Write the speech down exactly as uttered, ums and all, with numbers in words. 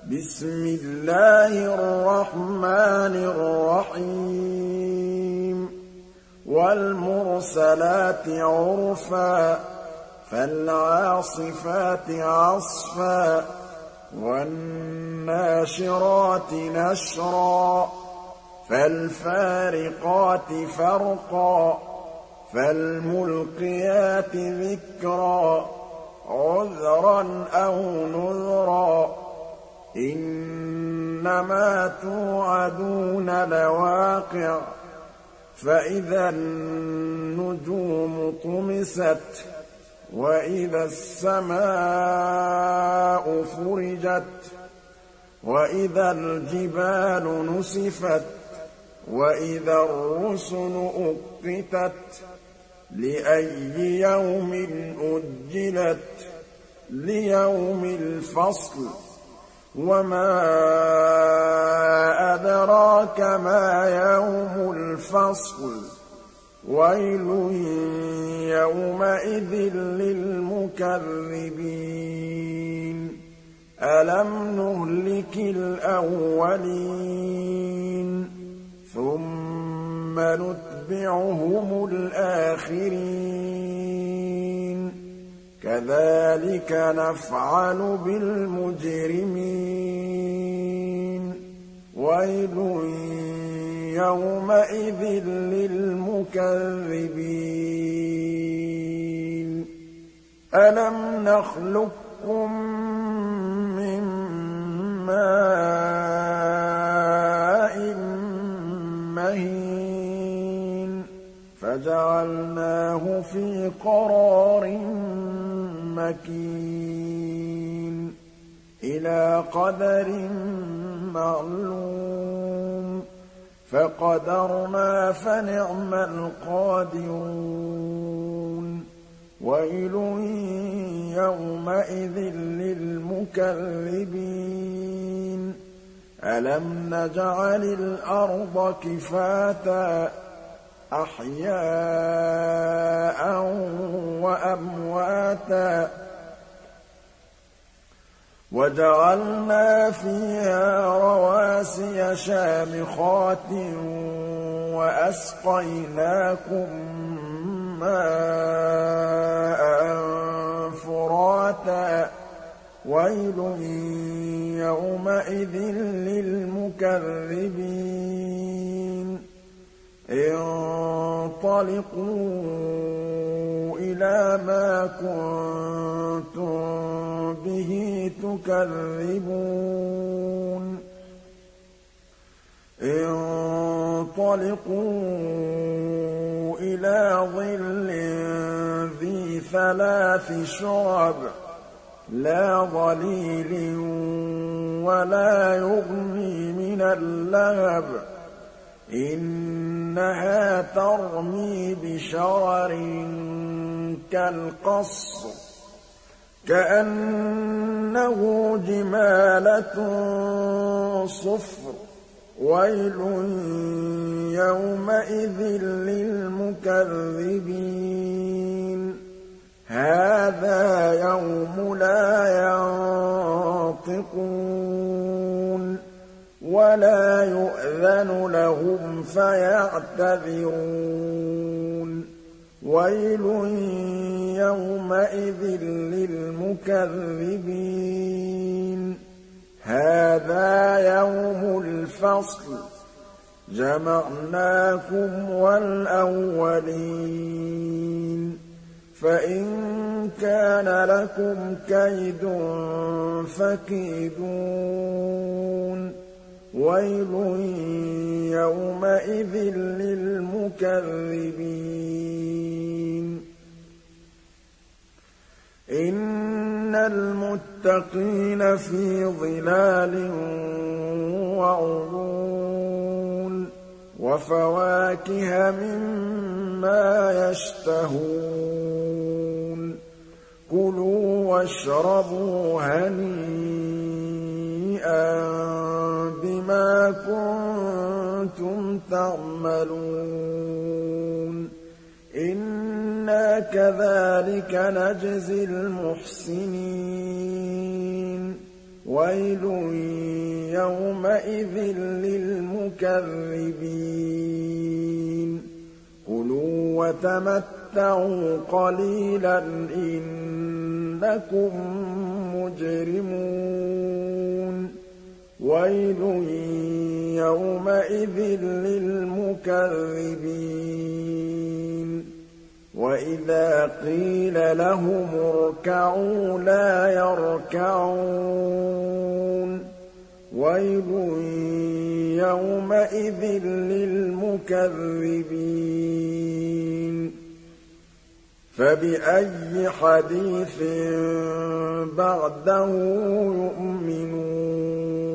بسم الله الرحمن الرحيم والمرسلات عرفا فالعاصفات عصفا والناشرات نشرا فالفارقات فرقا فالملقيات ذكرا عذرا أو نذرا إنما توعدون لواقع فإذا النجوم طمست وإذا السماء فرجت وإذا الجبال نسفت وإذا الرسل أقتت لأي يوم أجلت ليوم الفصل وما أدراك ما يوم الفصل ويل يومئذ للمكذبين ألم نهلك الأولين ثم نتبعهم الآخرين كذلك نفعل بالمجرمين ويل يومئذ للمكذبين ألم نخلقكم من ماء مهين فجعلناه في قرار مكين إلى قدر معلوم فقدرنا فنعم القادرون ويل يومئذ للمكذبين ألم نجعل الأرض كفاتا أحياء وأمواتا وجعلنا فيها رواسي شامخات وأسقيناكم ماء فراتا ويل يومئذ للمكذبين انطلقوا إلى ما كنتم به تكذبون انطلقوا إلى ظل ذي ثلاث شعب لا ظليل ولا يغني من اللهب إنها ترمي بشرر كالقصر كأنه جمالة صفر ويل يومئذ للمكذبين هذا يوم لا ينطقون ولا يؤذن لهم فيعتذرون ويل يومئذ للمكذبين هذا يوم الفصل جمعناكم والأولين فإن كان لكم كيد فكيدون ويل يومئذ للمكذبين إن المتقين في ظلال وعيون وفواكه مما يشتهون كلوا واشربوا هنيئا بما كنتم تعملون إنا كذلك نجزي المحسنين ويل يومئذ للمكذبين كلوا وتمتعوا قليلا إنكم مجرمون ويل يومئذ للمكذبين وإذا قيل لهم اركعوا لا يركعون ويل يومئذ للمكذبين فبأي حديث بعده يؤمنون